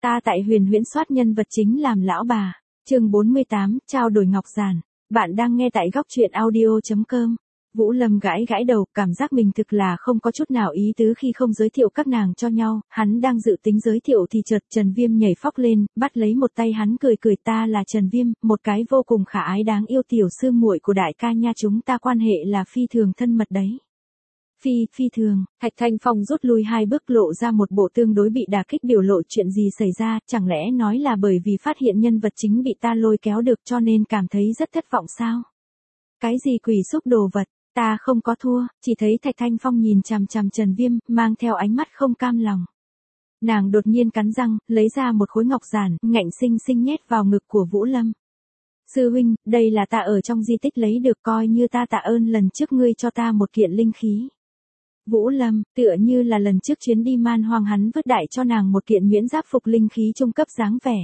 Ta tại Huyền Huyễn soát nhân vật chính làm lão bà. Chương 48, trao đổi ngọc giản. Bạn đang nghe tại góc truyện audio.com. Vũ Lâm gãi gãi đầu, cảm giác mình thực là không có chút nào ý tứ khi không giới thiệu các nàng cho nhau, hắn đang dự tính giới thiệu thì chợt Trần Viêm nhảy phóc lên, bắt lấy một tay hắn cười cười, ta là Trần Viêm, một cái vô cùng khả ái đáng yêu tiểu sư muội của đại ca nha, chúng ta quan hệ là phi thường thân mật đấy. Phi thường, Thạch Thanh Phong rút lui 2 bước, lộ ra một bộ tương đối bị đả kích biểu lộ, chuyện gì xảy ra, chẳng lẽ nói là bởi vì phát hiện nhân vật chính bị ta lôi kéo được cho nên cảm thấy rất thất vọng sao? Cái gì quỷ xúc đồ vật, ta không có thua, chỉ thấy Thạch Thanh Phong nhìn chằm chằm Trần Viêm, mang theo ánh mắt không cam lòng. Nàng đột nhiên cắn răng, lấy ra một khối ngọc giản, ngạnh sinh sinh nhét vào ngực của Vũ Lâm. Sư huynh, đây là ta ở trong di tích lấy được, coi như ta tạ ơn lần trước ngươi cho ta một kiện linh khí. Vũ Lâm, tựa như là lần trước chuyến đi man hoang hắn vứt đại cho nàng một kiện nhuyễn giáp phục linh khí trung cấp dáng vẻ.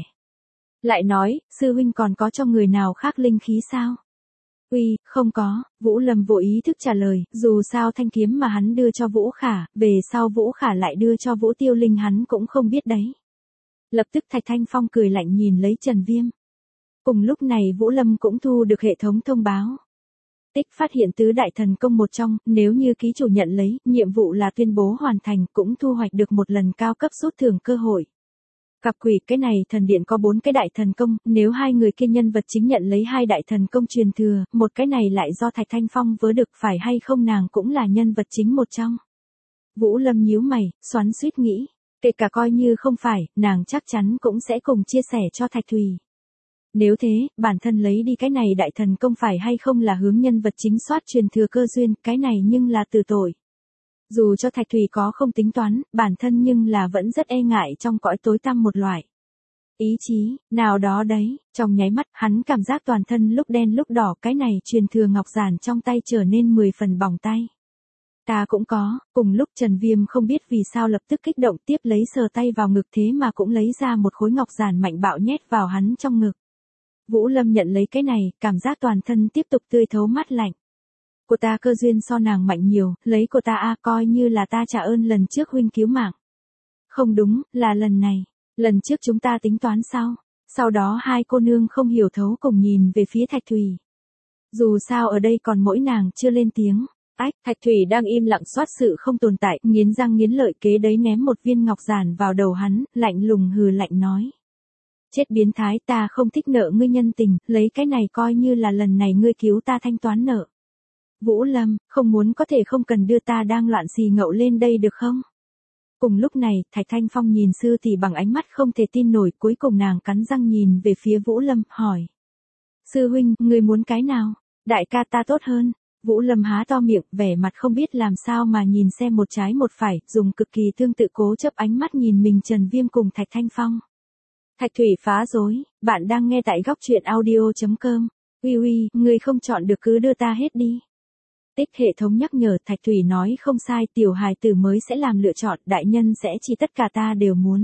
Lại nói, sư huynh còn có cho người nào khác linh khí sao? Uy, không có, Vũ Lâm vô ý thức trả lời, dù sao thanh kiếm mà hắn đưa cho Vũ Khả, về sau Vũ Khả lại đưa cho Vũ Tiêu Linh hắn cũng không biết đấy. Lập tức Thạch Thanh Phong cười lạnh nhìn lấy Trần Viêm. Cùng lúc này Vũ Lâm cũng thu được hệ thống thông báo. Tích phát hiện tứ đại thần công một trong, nếu như ký chủ nhận lấy, nhiệm vụ là tuyên bố hoàn thành, cũng thu hoạch được một lần cao cấp rút thưởng cơ hội. Cặp quỷ, cái này thần điện có 4 cái đại thần công, nếu 2 người kia nhân vật chính nhận lấy 2 đại thần công truyền thừa, một cái này lại do Thạch Thanh Phong vớ được, phải hay không nàng cũng là nhân vật chính một trong. Vũ Lâm nhíu mày, xoắn xuýt nghĩ, kể cả coi như không phải, nàng chắc chắn cũng sẽ cùng chia sẻ cho Thạch Thùy. Nếu thế, bản thân lấy đi cái này đại thần công phải hay không là hướng nhân vật chính soát truyền thừa cơ duyên, cái này nhưng là từ tội. Dù cho Thạch Thùy có không tính toán, bản thân nhưng là vẫn rất e ngại trong cõi tối tăm một loại. Ý chí, nào đó đấy, trong nháy mắt, hắn cảm giác toàn thân lúc đen lúc đỏ, cái này truyền thừa ngọc giản trong tay trở nên 10 phần bỏng tay. Ta cũng có, cùng lúc Trần Viêm không biết vì sao lập tức kích động tiếp lấy sờ tay vào ngực, thế mà cũng lấy ra một khối ngọc giản mạnh bạo nhét vào hắn trong ngực. Vũ Lâm nhận lấy cái này, cảm giác toàn thân tiếp tục tươi thấu mát lạnh. Của ta cơ duyên so nàng mạnh nhiều, lấy của ta coi như là ta trả ơn lần trước huynh cứu mạng. Không đúng, là lần này, lần trước chúng ta tính toán sao? Sau đó 2 cô nương không hiểu thấu cùng nhìn về phía Thạch Thùy. Dù sao ở đây còn mỗi nàng chưa lên tiếng. Thạch Thùy đang im lặng soát sự không tồn tại, nghiến răng nghiến lợi, kế đấy ném một viên ngọc giản vào đầu hắn, lạnh lùng hừ lạnh nói. Chết biến thái, ta không thích nợ ngươi nhân tình, lấy cái này coi như là lần này ngươi cứu ta thanh toán nợ. Vũ Lâm, không muốn có thể không cần đưa ta đang loạn xì ngậu lên đây được không? Cùng lúc này, Thạch Thanh Phong nhìn sư tỷ bằng ánh mắt không thể tin nổi, cuối cùng nàng cắn răng nhìn về phía Vũ Lâm, hỏi. Sư huynh, ngươi muốn cái nào? Đại ca ta tốt hơn. Vũ Lâm há to miệng, vẻ mặt không biết làm sao mà nhìn xem một trái một phải, dùng cực kỳ tương tự cố chấp ánh mắt nhìn mình Trần Viêm cùng Thạch Thanh Phong. Thạch Thủy phá rối, bạn đang nghe tại góc truyện audio.com. Uy, ngươi không chọn được cứ đưa ta hết đi. Tích hệ thống nhắc nhở, Thạch Thủy nói không sai, tiểu hài tử mới sẽ làm lựa chọn, đại nhân sẽ chỉ tất cả ta đều muốn.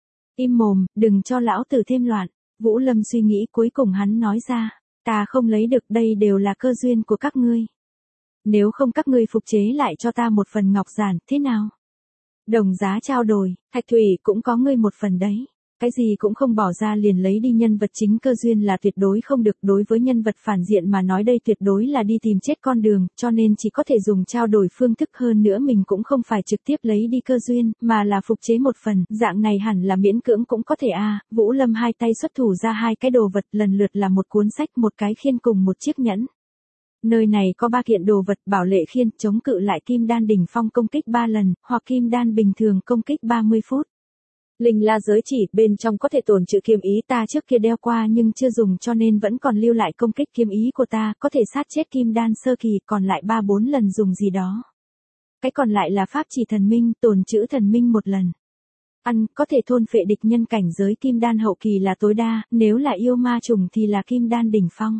Im mồm, đừng cho lão tử thêm loạn. Vũ Lâm suy nghĩ, cuối cùng hắn nói ra, ta không lấy được, đây đều là cơ duyên của các ngươi. Nếu không các ngươi phục chế lại cho ta một phần ngọc giản, thế nào? Đồng giá trao đổi, Thạch Thủy cũng có ngươi một phần đấy. Cái gì cũng không bỏ ra liền lấy đi nhân vật chính cơ duyên là tuyệt đối không được, đối với nhân vật phản diện mà nói đây tuyệt đối là đi tìm chết con đường, cho nên chỉ có thể dùng trao đổi phương thức, hơn nữa mình cũng không phải trực tiếp lấy đi cơ duyên, mà là phục chế một phần, dạng này hẳn là miễn cưỡng cũng có thể Vũ Lâm hai tay xuất thủ ra 2 cái đồ vật, lần lượt là một cuốn sách, một cái khiên cùng một chiếc nhẫn. Nơi này có 3 kiện đồ vật, bảo lệ khiên, chống cự lại kim đan đỉnh phong công kích 3 lần, hoặc kim đan bình thường công kích 30 phút. Linh la giới chỉ, bên trong có thể tồn trữ kiếm ý, ta trước kia đeo qua nhưng chưa dùng cho nên vẫn còn lưu lại công kích kiếm ý của ta, có thể sát chết kim đan sơ kỳ, còn lại 3-4 lần dùng gì đó. Cái còn lại là pháp chỉ thần minh, tồn trữ thần minh 1 lần. Ăn, có thể thôn phệ địch nhân cảnh giới kim đan hậu kỳ là tối đa, nếu là yêu ma trùng thì là kim đan đỉnh phong.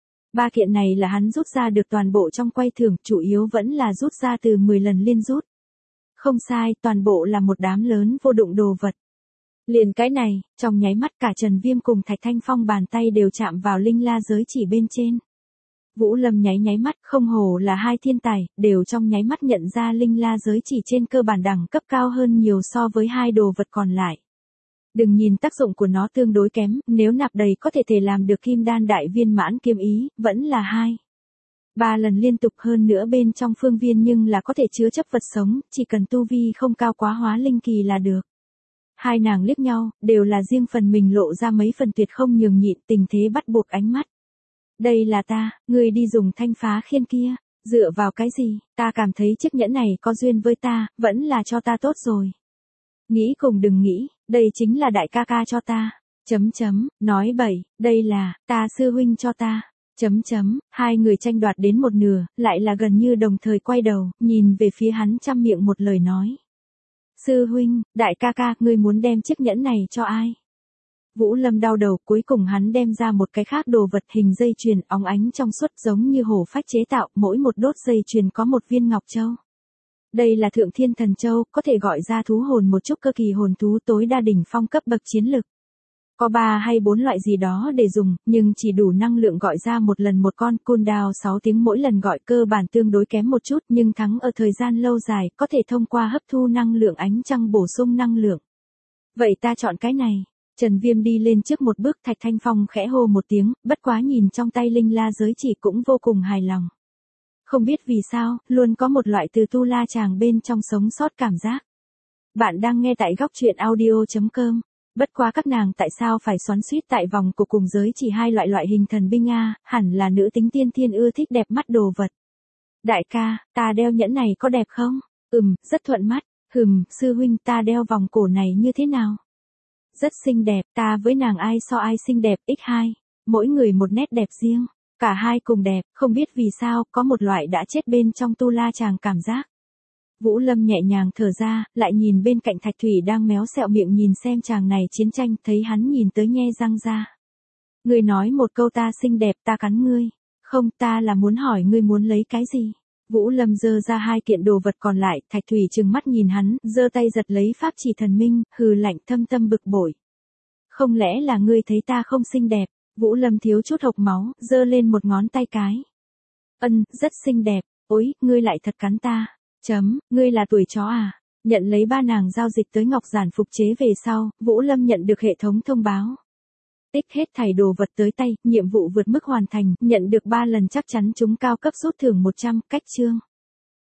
3 kiện này là hắn rút ra được toàn bộ trong quay thưởng, chủ yếu vẫn là rút ra từ 10 lần liên rút. Không sai, toàn bộ là một đám lớn vô dụng đồ vật. Liền cái này, trong nháy mắt cả Trần Viêm cùng Thạch Thanh Phong bàn tay đều chạm vào linh la giới chỉ bên trên. Vũ Lâm nháy mắt, không hổ là 2 thiên tài, đều trong nháy mắt nhận ra linh la giới chỉ trên cơ bản đẳng cấp cao hơn nhiều so với 2 đồ vật còn lại. Đừng nhìn tác dụng của nó tương đối kém, nếu nạp đầy có thể làm được kim đan đại viên mãn kiếm ý, vẫn là 2-3 lần liên tục, hơn nữa bên trong phương viên nhưng là có thể chứa chấp vật sống, chỉ cần tu vi không cao quá hóa linh kỳ là được. Hai nàng liếc nhau, đều là riêng phần mình lộ ra mấy phần tuyệt không nhường nhịn, tình thế bắt buộc ánh mắt. Đây là ta, ngươi đi dùng thanh phá khiên kia, dựa vào cái gì, ta cảm thấy chiếc nhẫn này có duyên với ta, vẫn là cho ta tốt rồi. Nghĩ cùng đừng nghĩ, đây chính là đại ca ca cho ta. Nói bậy, đây là, ta sư huynh cho ta. Hai người tranh đoạt đến một nửa, lại là gần như đồng thời quay đầu, nhìn về phía hắn trăm miệng một lời nói. Sư huynh, đại ca ca, ngươi muốn đem chiếc nhẫn này cho ai? Vũ Lâm đau đầu, cuối cùng hắn đem ra một cái khác đồ vật hình dây chuyền óng ánh trong suốt giống như hổ phách chế tạo, mỗi một đốt dây chuyền có một viên ngọc châu. Đây là Thượng Thiên Thần Châu, có thể gọi ra thú hồn một chút cơ kỳ hồn thú tối đa đỉnh phong cấp bậc chiến lực. Có 3 hay 4 loại gì đó để dùng, nhưng chỉ đủ năng lượng gọi ra một lần một con, cooldown 6 tiếng mỗi lần gọi, cơ bản tương đối kém một chút nhưng thắng ở thời gian lâu dài, có thể thông qua hấp thu năng lượng ánh trăng bổ sung năng lượng. Vậy ta chọn cái này. Trần Viêm đi lên trước một bước, Thạch Thanh Phong khẽ hô một tiếng, bất quá nhìn trong tay linh la giới chỉ cũng vô cùng hài lòng. Không biết vì sao, luôn có một loại từ tu la chàng bên trong sống sót cảm giác. Bạn đang nghe tại góc truyện audio.com. Bất quá các nàng tại sao phải xoắn xuýt tại vòng của cùng giới chỉ hai loại hình thần binh a, hẳn là nữ tính tiên thiên ưa thích đẹp mắt đồ vật. Đại ca, ta đeo nhẫn này có đẹp không? Rất thuận mắt. Sư huynh, ta đeo vòng cổ này như thế nào? Rất xinh đẹp, ta với nàng ai so ai xinh đẹp, x2. Mỗi người một nét đẹp riêng. Cả hai cùng đẹp, không biết vì sao, có một loại đã chết bên trong tu la chàng cảm giác. Vũ Lâm nhẹ nhàng thở ra, lại nhìn bên cạnh Thạch Thủy đang méo sẹo miệng nhìn xem chàng này chiến tranh, thấy hắn nhìn tới nhe răng ra. Ngươi nói một câu ta xinh đẹp ta cắn ngươi. Không, ta là muốn hỏi ngươi muốn lấy cái gì. Vũ Lâm giơ ra 2 kiện đồ vật còn lại, Thạch Thủy trừng mắt nhìn hắn, giơ tay giật lấy pháp chỉ thần minh, hừ lạnh thâm tâm bực bội. Không lẽ là ngươi thấy ta không xinh đẹp? Vũ Lâm thiếu chút hộc máu, giơ lên một ngón tay cái. Rất xinh đẹp, ôi, ngươi lại thật cắn ta. Ngươi là tuổi chó à? Nhận lấy 3 nàng giao dịch tới ngọc giản phục chế về sau, Vũ Lâm nhận được hệ thống thông báo. Tích hết thảy đồ vật tới tay, nhiệm vụ vượt mức hoàn thành, nhận được 3 lần chắc chắn trúng cao cấp rút thưởng 100, cách chương.